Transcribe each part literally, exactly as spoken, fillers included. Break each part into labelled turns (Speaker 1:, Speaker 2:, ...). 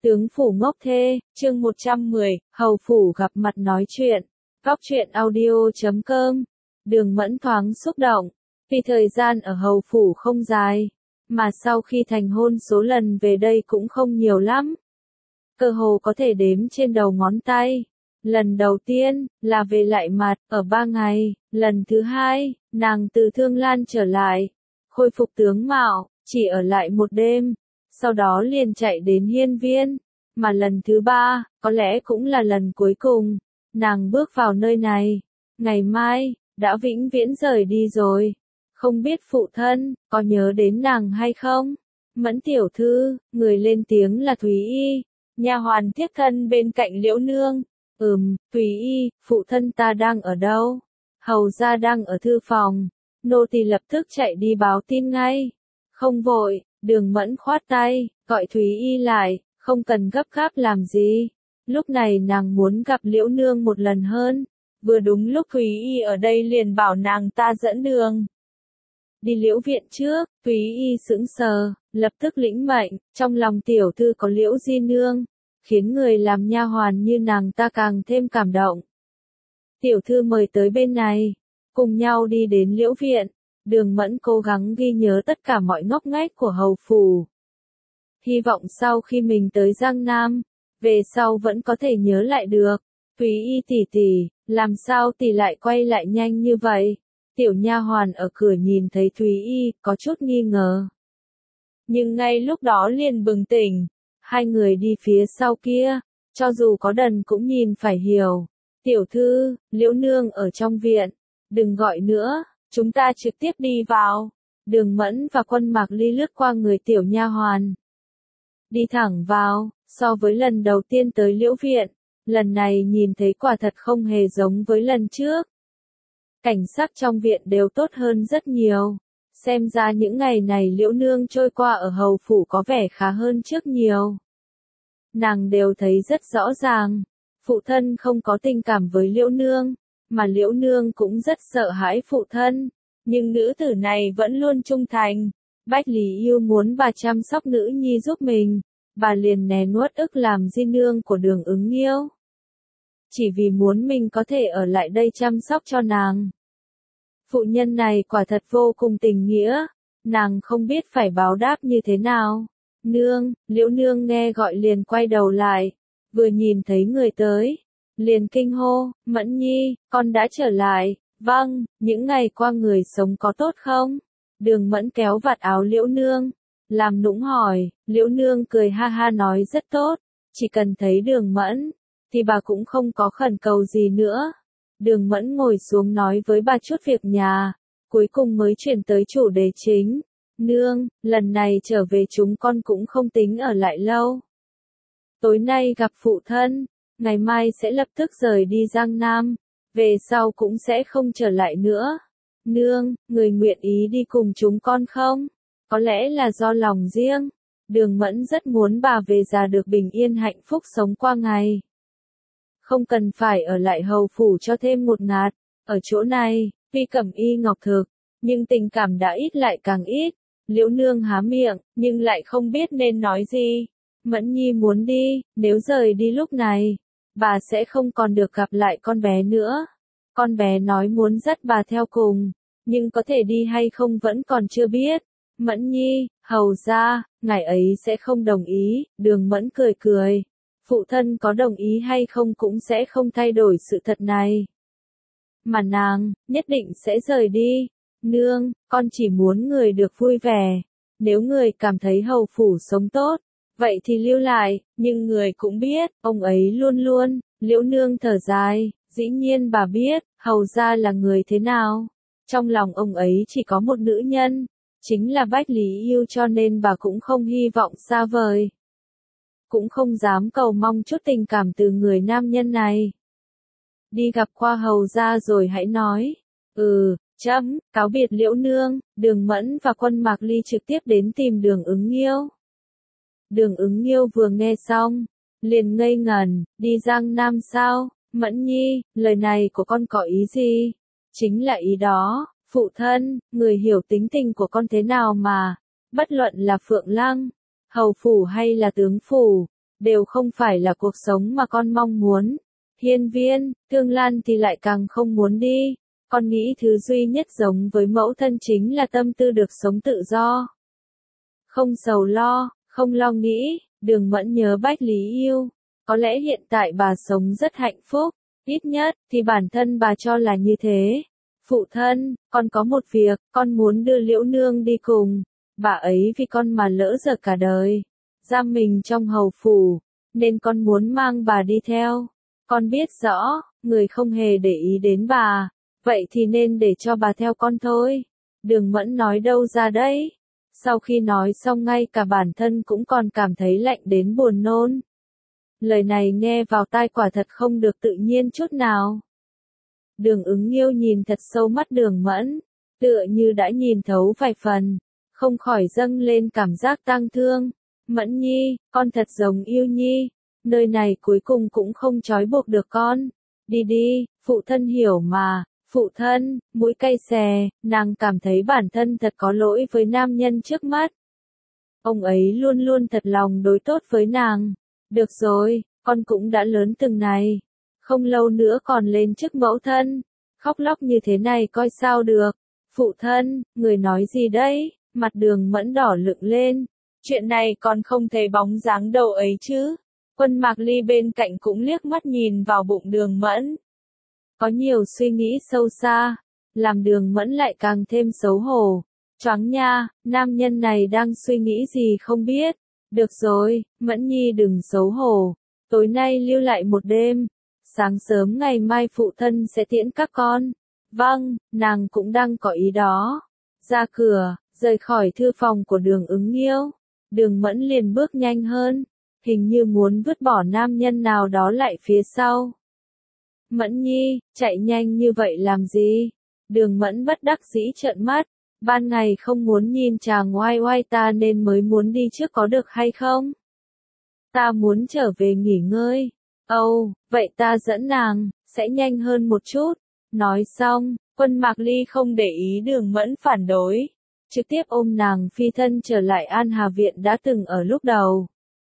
Speaker 1: Tướng phủ ngốc thê, chương một trăm mười, hầu phủ gặp mặt nói chuyện. Góc truyện audio chấm com. Đường Mẫn thoáng xúc động, vì thời gian ở hầu phủ không dài, mà sau khi thành hôn số lần về đây cũng không nhiều lắm. Cơ hồ có thể đếm trên đầu ngón tay. Lần đầu tiên, là về lại mặt, ở ba ngày, lần thứ hai, nàng từ Thương Lan trở lại, khôi phục tướng mạo, chỉ ở lại một đêm, sau đó liền chạy đến hiên viên, mà lần thứ ba, có lẽ cũng là lần cuối cùng, nàng bước vào nơi này, ngày mai, đã vĩnh viễn rời đi rồi, không biết phụ thân, có nhớ đến nàng hay không? Mẫn tiểu thư, người lên tiếng là Thúy Y, nha hoàn thiếp thân bên cạnh Liễu Nương. Ừm, Thúy Y, phụ thân ta đang ở đâu? Hầu gia đang ở thư phòng. Nô tỳ lập tức chạy đi báo tin ngay. Không vội, Đường Mẫn khoát tay, gọi Thúy Y lại, không cần gấp gáp làm gì. Lúc này nàng muốn gặp Liễu Nương một lần hơn. Vừa đúng lúc Thúy Y ở đây liền bảo nàng ta dẫn đường. Đi Liễu viện trước, Thúy Y sững sờ, lập tức lĩnh mệnh, trong lòng tiểu thư có Liễu Di Nương, khiến người làm nha hoàn như nàng ta càng thêm cảm động. Tiểu thư mời tới bên này, cùng nhau đi đến Liễu viện. Đường Mẫn cố gắng ghi nhớ tất cả mọi ngóc ngách của hầu phủ. Hy vọng sau khi mình tới Giang Nam, về sau vẫn có thể nhớ lại được. Thúy Y tỷ tỷ, làm sao tỷ lại quay lại nhanh như vậy? Tiểu nha hoàn ở cửa nhìn thấy Thúy Y, có chút nghi ngờ. Nhưng ngay lúc đó liền bừng tỉnh. Hai người đi phía sau kia, cho dù có đần cũng nhìn phải hiểu. Tiểu thư, Liễu Nương ở trong viện, đừng gọi nữa, chúng ta trực tiếp đi vào. Đường Mẫn và Quân Mạc Ly lướt qua người tiểu nha hoàn. Đi thẳng vào, so với lần đầu tiên tới Liễu viện, lần này nhìn thấy quả thật không hề giống với lần trước. Cảnh sắc trong viện đều tốt hơn rất nhiều. Xem ra những ngày này Liễu Nương trôi qua ở hầu phủ có vẻ khá hơn trước nhiều. Nàng đều thấy rất rõ ràng, phụ thân không có tình cảm với Liễu Nương, mà Liễu Nương cũng rất sợ hãi phụ thân, nhưng nữ tử này vẫn luôn trung thành. Bách Lý Yêu muốn bà chăm sóc nữ nhi giúp mình, bà liền nén nuốt ức làm di nương của Đường Ứng Nghiêu. Chỉ vì muốn mình có thể ở lại đây chăm sóc cho nàng. Phụ nhân này quả thật vô cùng tình nghĩa, nàng không biết phải báo đáp như thế nào. Nương, Liễu Nương nghe gọi liền quay đầu lại, vừa nhìn thấy người tới, liền kinh hô, Mẫn Nhi, con đã trở lại, vâng, những ngày qua người sống có tốt không? Đường Mẫn kéo vạt áo Liễu Nương, làm nũng hỏi, Liễu Nương cười ha ha nói rất tốt, chỉ cần thấy Đường Mẫn, thì bà cũng không có khẩn cầu gì nữa. Đường Mẫn ngồi xuống nói với bà chút việc nhà, cuối cùng mới chuyển tới chủ đề chính. Nương, lần này trở về chúng con cũng không tính ở lại lâu. Tối nay gặp phụ thân, ngày mai sẽ lập tức rời đi Giang Nam, về sau cũng sẽ không trở lại nữa. Nương, người nguyện ý đi cùng chúng con không? Có lẽ là do lòng riêng. Đường Mẫn rất muốn bà về già được bình yên hạnh phúc sống qua ngày. Không cần phải ở lại hầu phủ cho thêm một ngạt. Ở chỗ này, tuy cẩm y ngọc thực, nhưng tình cảm đã ít lại càng ít. Liễu Nương há miệng, nhưng lại không biết nên nói gì. Mẫn Nhi muốn đi, nếu rời đi lúc này, bà sẽ không còn được gặp lại con bé nữa. Con bé nói muốn dắt bà theo cùng, nhưng có thể đi hay không vẫn còn chưa biết. Mẫn Nhi, hầu ra, ngài ấy sẽ không đồng ý. Đường Mẫn cười cười. Phụ thân có đồng ý hay không cũng sẽ không thay đổi sự thật này. Mà nàng, nhất định sẽ rời đi. Nương, con chỉ muốn người được vui vẻ. Nếu người cảm thấy hầu phủ sống tốt, vậy thì lưu lại, nhưng người cũng biết, ông ấy luôn luôn. Liễu Nương thở dài, dĩ nhiên bà biết, hầu ra là người thế nào. Trong lòng ông ấy chỉ có một nữ nhân, chính là Bách Lý Yêu, cho nên bà cũng không hy vọng xa vời. Cũng không dám cầu mong chút tình cảm từ người nam nhân này. Đi gặp qua hầu ra rồi hãy nói. Ừ, chấm, cáo biệt Liễu Nương. Đường Mẫn và Quân Mạc Ly trực tiếp đến tìm Đường Ứng Nghiêu. Đường Ứng Nghiêu vừa nghe xong, liền ngây ngẩn, đi Giang Nam sao? Mẫn Nhi, lời này của con có ý gì? Chính là ý đó, phụ thân, người hiểu tính tình của con thế nào mà. Bất luận là Phượng Lăng, hầu phủ hay là tướng phủ, đều không phải là cuộc sống mà con mong muốn. Hiên Viên, Thương Lan thì lại càng không muốn đi. Con nghĩ thứ duy nhất giống với mẫu thân chính là tâm tư được sống tự do. Không sầu lo, không lo nghĩ, Đường Mẫn nhớ Bách Lý Yêu. Có lẽ hiện tại bà sống rất hạnh phúc, ít nhất thì bản thân bà cho là như thế. Phụ thân, con có một việc, con muốn đưa Liễu Nương đi cùng. Bà ấy vì con mà lỡ dở cả đời. Giam mình trong hầu phủ, nên con muốn mang bà đi theo. Con biết rõ, người không hề để ý đến bà. Vậy thì nên để cho bà theo con thôi. Đường Mẫn nói đâu ra đấy. Sau khi nói xong ngay cả bản thân cũng còn cảm thấy lạnh đến buồn nôn. Lời này nghe vào tai quả thật không được tự nhiên chút nào. Đường Ứng Nghiêu nhìn thật sâu mắt Đường Mẫn, tựa như đã nhìn thấu vài phần, không khỏi dâng lên cảm giác tang thương. Mẫn Nhi, con thật giống Yêu Nhi, nơi này cuối cùng cũng không trói buộc được con. Đi đi, phụ thân hiểu mà. Phụ thân, mũi cay xè, nàng cảm thấy bản thân thật có lỗi với nam nhân trước mắt. Ông ấy luôn luôn thật lòng đối tốt với nàng. Được rồi, con cũng đã lớn từng này. Không lâu nữa còn lên chức mẫu thân. Khóc lóc như thế này coi sao được. Phụ thân, người nói gì đấy? Mặt Đường Mẫn đỏ lựng lên. Chuyện này còn không thấy bóng dáng đâu ấy chứ. Quân Mạc Ly bên cạnh cũng liếc mắt nhìn vào bụng Đường Mẫn. Có nhiều suy nghĩ sâu xa, làm Đường Mẫn lại càng thêm xấu hổ. Choáng nha, nam nhân này đang suy nghĩ gì không biết. Được rồi, Mẫn Nhi đừng xấu hổ. Tối nay lưu lại một đêm. Sáng sớm ngày mai phụ thân sẽ tiễn các con. Vâng, nàng cũng đang có ý đó. Ra cửa, rời khỏi thư phòng của Đường Ứng Nghiêu. Đường Mẫn liền bước nhanh hơn, hình như muốn vứt bỏ nam nhân nào đó lại phía sau. Mẫn Nhi, chạy nhanh như vậy làm gì? Đường Mẫn bất đắc dĩ trợn mắt, ban ngày không muốn nhìn chàng oai oai ta nên mới muốn đi trước có được hay không? Ta muốn trở về nghỉ ngơi. Âu, oh, vậy ta dẫn nàng, sẽ nhanh hơn một chút. Nói xong, Quân Mạc Ly không để ý Đường Mẫn phản đối, trực tiếp ôm nàng phi thân trở lại An Hà Viện đã từng ở lúc đầu.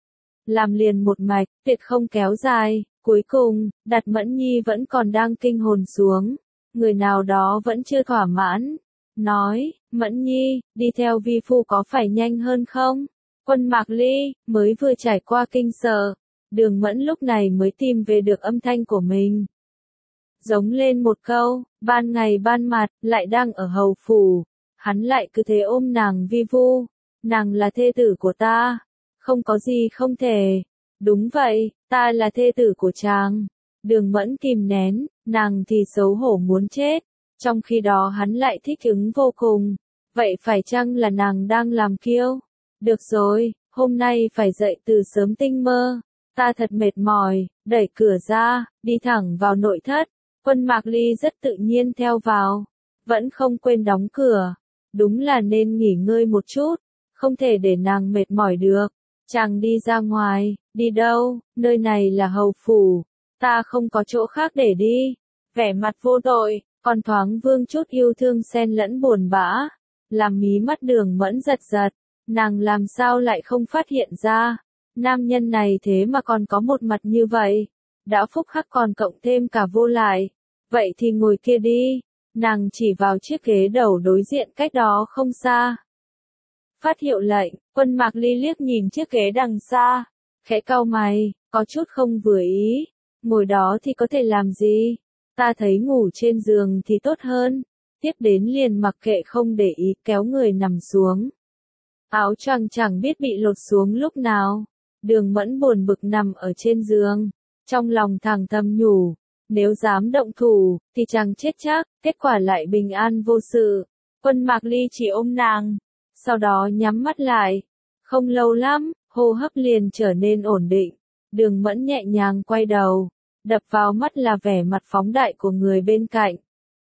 Speaker 1: Làm liền một mạch, tuyệt không kéo dài. Cuối cùng, Đặt Mẫn Nhi vẫn còn đang kinh hồn xuống. Người nào đó vẫn chưa thỏa mãn. Nói, Mẫn Nhi, đi theo vi phu có phải nhanh hơn không? Quân Mạc Ly, mới vừa trải qua kinh sợ. Đường Mẫn lúc này mới tìm về được âm thanh của mình. Giống lên một câu, ban ngày ban mặt, lại đang ở hầu phủ. Hắn lại cứ thế ôm nàng vi vu. Nàng là thê tử của ta. Không có gì không thể. Đúng vậy, ta là thê tử của chàng. Đường Mẫn kìm nén, nàng thì xấu hổ muốn chết. Trong khi đó hắn lại thích ứng vô cùng. Vậy phải chăng là nàng đang làm kiêu? Được rồi, hôm nay phải dậy từ sớm tinh mơ. Ta thật mệt mỏi, đẩy cửa ra, đi thẳng vào nội thất. Quân Mạc Ly rất tự nhiên theo vào. Vẫn không quên đóng cửa. Đúng là nên nghỉ ngơi một chút. Không thể để nàng mệt mỏi được. Chàng đi ra ngoài, đi đâu, nơi này là hầu phủ, ta không có chỗ khác để đi. Vẻ mặt vô tội, còn thoáng vương chút yêu thương xen lẫn buồn bã, làm mí mắt Đường Mẫn giật giật, nàng làm sao lại không phát hiện ra. Nam nhân này thế mà còn có một mặt như vậy, đã phúc hắc còn cộng thêm cả vô lại. Vậy thì ngồi kia đi, nàng chỉ vào chiếc ghế đầu đối diện cách đó không xa. Phát hiệu lệnh, Quân Mạc Ly liếc nhìn chiếc ghế đằng xa, khẽ cau mày, có chút không vừa ý. Ngồi đó thì có thể làm gì? Ta thấy ngủ trên giường thì tốt hơn. Tiếp đến liền mặc kệ không để ý kéo người nằm xuống. Áo choàng chẳng biết bị lột xuống lúc nào. Đường Mẫn buồn bực nằm ở trên giường. Trong lòng thằng thầm nhủ, nếu dám động thủ, thì chàng chết chắc, kết quả lại bình an vô sự. Quân Mạc Ly chỉ ôm nàng. Sau đó nhắm mắt lại. Không lâu lắm, hô hấp liền trở nên ổn định. Đường Mẫn nhẹ nhàng quay đầu. Đập vào mắt là vẻ mặt phóng đại của người bên cạnh.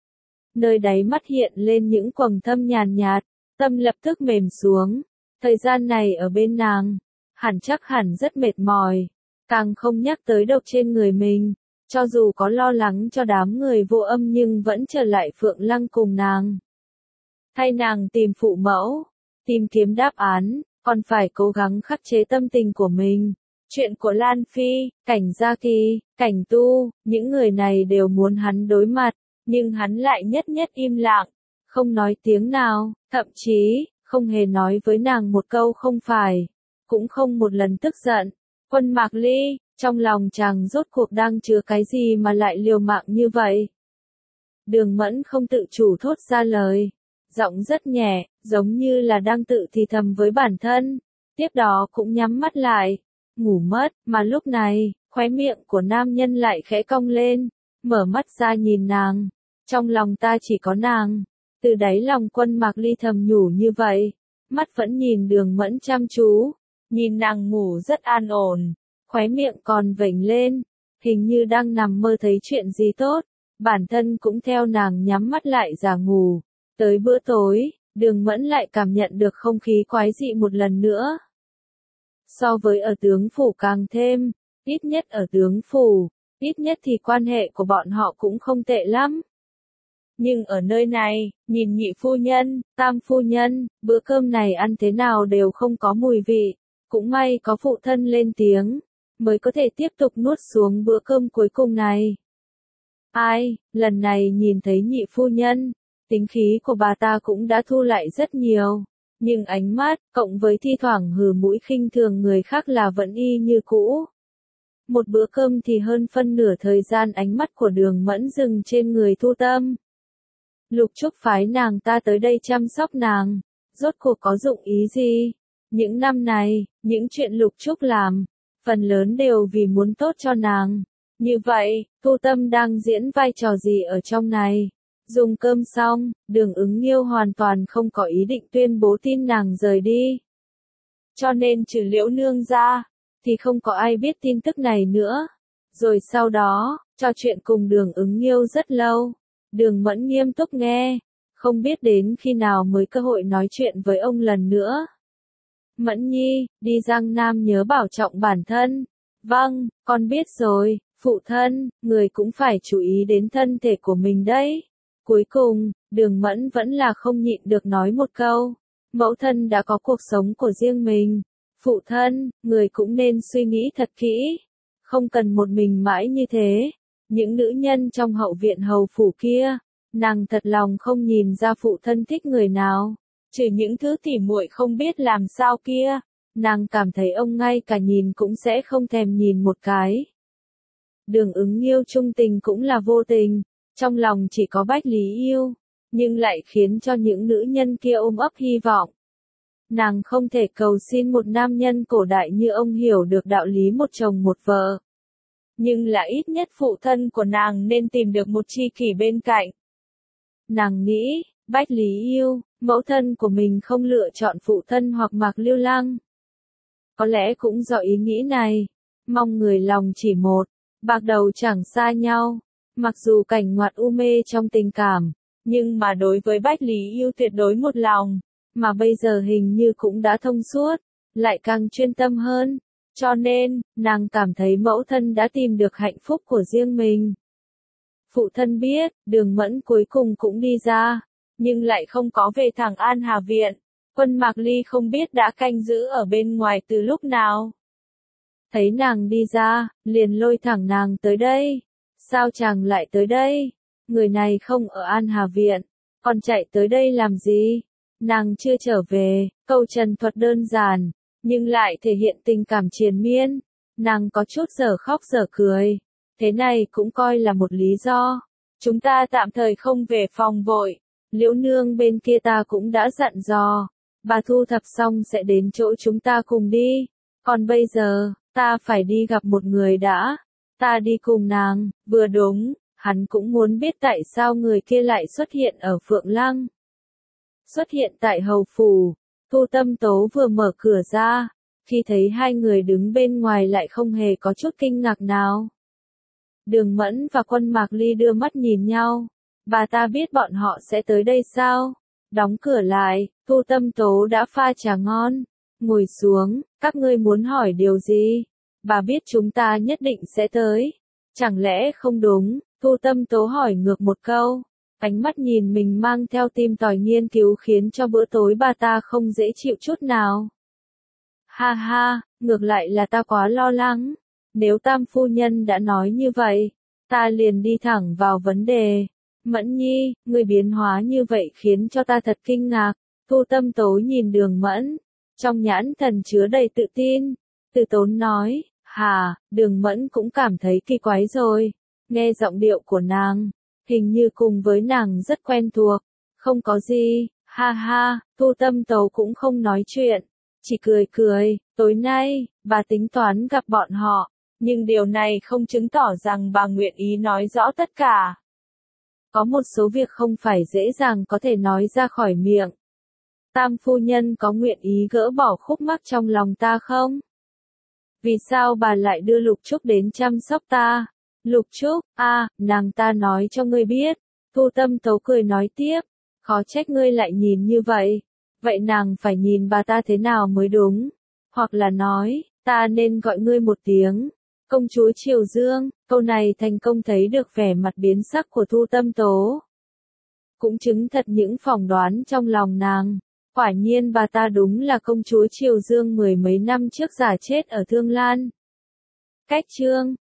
Speaker 1: Nơi đáy mắt hiện lên những quầng thâm nhàn nhạt. Tâm lập tức mềm xuống. Thời gian này ở bên nàng, hẳn chắc hẳn rất mệt mỏi. Càng không nhắc tới độc trên người mình. Cho dù có lo lắng cho đám người vô âm nhưng vẫn trở lại Phượng Lăng cùng nàng. Thay nàng tìm phụ mẫu. Tìm kiếm đáp án, còn phải cố gắng khắc chế tâm tình của mình. Chuyện của Lan Phi, Cảnh Gia Kỳ, Cảnh Tu, những người này đều muốn hắn đối mặt, nhưng hắn lại nhất nhất im lặng, không nói tiếng nào, thậm chí, không hề nói với nàng một câu không phải, cũng không một lần tức giận. Quân Mạc Ly, trong lòng chàng rốt cuộc đang chứa cái gì mà lại liều mạng như vậy? Đường Mẫn không tự chủ thốt ra lời, giọng rất nhẹ, giống như là đang tự thì thầm với bản thân, tiếp đó cũng nhắm mắt lại, ngủ mất, mà lúc này, khóe miệng của nam nhân lại khẽ cong lên, mở mắt ra nhìn nàng, trong lòng ta chỉ có nàng, từ đáy lòng Quân Mạc Ly thầm nhủ như vậy, mắt vẫn nhìn Đường Mẫn chăm chú, nhìn nàng ngủ rất an ổn, khóe miệng còn vểnh lên, hình như đang nằm mơ thấy chuyện gì tốt, bản thân cũng theo nàng nhắm mắt lại giả ngủ. Tới bữa tối, Đường Mẫn lại cảm nhận được không khí quái dị một lần nữa. So với ở tướng phủ càng thêm, ít nhất ở tướng phủ, ít nhất thì quan hệ của bọn họ cũng không tệ lắm. Nhưng ở nơi này, nhìn nhị phu nhân, tam phu nhân, bữa cơm này ăn thế nào đều không có mùi vị, cũng may có phụ thân lên tiếng, mới có thể tiếp tục nuốt xuống bữa cơm cuối cùng này. Ai, lần này nhìn thấy nhị phu nhân, tính khí của bà ta cũng đã thu lại rất nhiều, nhưng ánh mắt, cộng với thi thoảng hừ mũi khinh thường người khác là vẫn y như cũ. Một bữa cơm thì hơn phân nửa thời gian ánh mắt của Đường Mẫn dừng trên người Thu Tâm. Lục Trúc phái nàng ta tới đây chăm sóc nàng, rốt cuộc có dụng ý gì? Những năm này, những chuyện Lục Trúc làm, phần lớn đều vì muốn tốt cho nàng. Như vậy, Thu Tâm đang diễn vai trò gì ở trong này? Dùng cơm xong, Đường Ứng Nghiêu hoàn toàn không có ý định tuyên bố tin nàng rời đi. Cho nên trừ Liễu Nương ra, thì không có ai biết tin tức này nữa. Rồi sau đó, trò chuyện cùng Đường Ứng Nghiêu rất lâu. Đường Mẫn nghiêm túc nghe, không biết đến khi nào mới cơ hội nói chuyện với ông lần nữa. Mẫn Nhi, đi Giang Nam nhớ bảo trọng bản thân. Vâng, con biết rồi, phụ thân, người cũng phải chú ý đến thân thể của mình đấy. Cuối cùng, Đường Mẫn vẫn là không nhịn được nói một câu. Mẫu thân đã có cuộc sống của riêng mình. Phụ thân, người cũng nên suy nghĩ thật kỹ. Không cần một mình mãi như thế. Những nữ nhân trong hậu viện hầu phủ kia, nàng thật lòng không nhìn ra phụ thân thích người nào. Trừ những thứ tỉ muội không biết làm sao kia, nàng cảm thấy ông ngay cả nhìn cũng sẽ không thèm nhìn một cái. Đường Ứng Nghiêu trung tình cũng là vô tình, trong lòng chỉ có Bách Lý yêu, nhưng lại khiến cho những nữ nhân kia ôm ấp hy vọng. Nàng không thể cầu xin một nam nhân cổ đại như ông hiểu được đạo lý một chồng một vợ. Nhưng là ít nhất phụ thân của nàng nên tìm được một tri kỷ bên cạnh. Nàng nghĩ, Bách Lý yêu, mẫu thân của mình không lựa chọn phụ thân hoặc Mạc Lưu Lăng. Có lẽ cũng do ý nghĩ này, mong người lòng chỉ một, bạc đầu chẳng xa nhau. Mặc dù Cảnh Ngoạt u mê trong tình cảm, nhưng mà đối với Bách Lý yêu tuyệt đối một lòng, mà bây giờ hình như cũng đã thông suốt, lại càng chuyên tâm hơn. Cho nên, nàng cảm thấy mẫu thân đã tìm được hạnh phúc của riêng mình. Phụ thân biết, Đường Mẫn cuối cùng cũng đi ra, nhưng lại không có về thẳng An Hà Viện. Quân Mạc Ly không biết đã canh giữ ở bên ngoài từ lúc nào. Thấy nàng đi ra, liền lôi thẳng nàng tới đây. Sao chàng lại tới đây? Người này không ở An Hà Viện, còn chạy tới đây làm gì? Nàng chưa trở về, câu trần thuật đơn giản, nhưng lại thể hiện tình cảm triền miên. Nàng có chút giờ khóc giờ cười. Thế này cũng coi là một lý do. Chúng ta tạm thời không về phòng vội. Liễu Nương bên kia ta cũng đã dặn dò. Bà thu thập xong sẽ đến chỗ chúng ta cùng đi. Còn bây giờ, ta phải đi gặp một người đã. Ta đi cùng nàng, vừa đúng, hắn cũng muốn biết tại sao người kia lại xuất hiện ở Phượng Lăng. Xuất hiện tại hầu phủ, Thu Tâm Tố vừa mở cửa ra, khi thấy hai người đứng bên ngoài lại không hề có chút kinh ngạc nào. Đường Mẫn và Quân Mạc Ly đưa mắt nhìn nhau, bà ta biết bọn họ sẽ tới đây sao? Đóng cửa lại, Thu Tâm Tố đã pha trà ngon, ngồi xuống, các ngươi muốn hỏi điều gì? Bà biết chúng ta nhất định sẽ tới. Chẳng lẽ không đúng? Thu Tâm Tố hỏi ngược một câu. Ánh mắt nhìn mình mang theo tim tòi nghiên cứu khiến cho bữa tối bà ta không dễ chịu chút nào. Ha ha, ngược lại là ta quá lo lắng. Nếu tam phu nhân đã nói như vậy, ta liền đi thẳng vào vấn đề. Mẫn nhi, người biến hóa như vậy khiến cho ta thật kinh ngạc. Thu Tâm Tố nhìn Đường Mẫn, trong nhãn thần chứa đầy tự tin. Từ Tốn nói, hà, Đường Mẫn cũng cảm thấy kỳ quái rồi. Nghe giọng điệu của nàng, hình như cùng với nàng rất quen thuộc. Không có gì, ha ha, Thu Tâm Tố cũng không nói chuyện, chỉ cười cười. Tối nay, bà tính toán gặp bọn họ, nhưng điều này không chứng tỏ rằng bà nguyện ý nói rõ tất cả. Có một số việc không phải dễ dàng có thể nói ra khỏi miệng. Tam phu nhân có nguyện ý gỡ bỏ khúc mắc trong lòng ta không? Vì sao bà lại đưa Lục Trúc đến chăm sóc ta? Lục Trúc, a, à, nàng ta nói cho ngươi biết. Thu Tâm Tố cười nói tiếp, khó trách ngươi lại nhìn như vậy. Vậy nàng phải nhìn bà ta thế nào mới đúng? Hoặc là nói, ta nên gọi ngươi một tiếng công chúa Triều Dương. Câu này thành công thấy được vẻ mặt biến sắc của Thu Tâm Tố. Cũng chứng thật những phỏng đoán trong lòng nàng. Quả nhiên bà ta đúng là công chúa Triều Dương mười mấy năm trước giả chết ở Thương Lan. Cách chương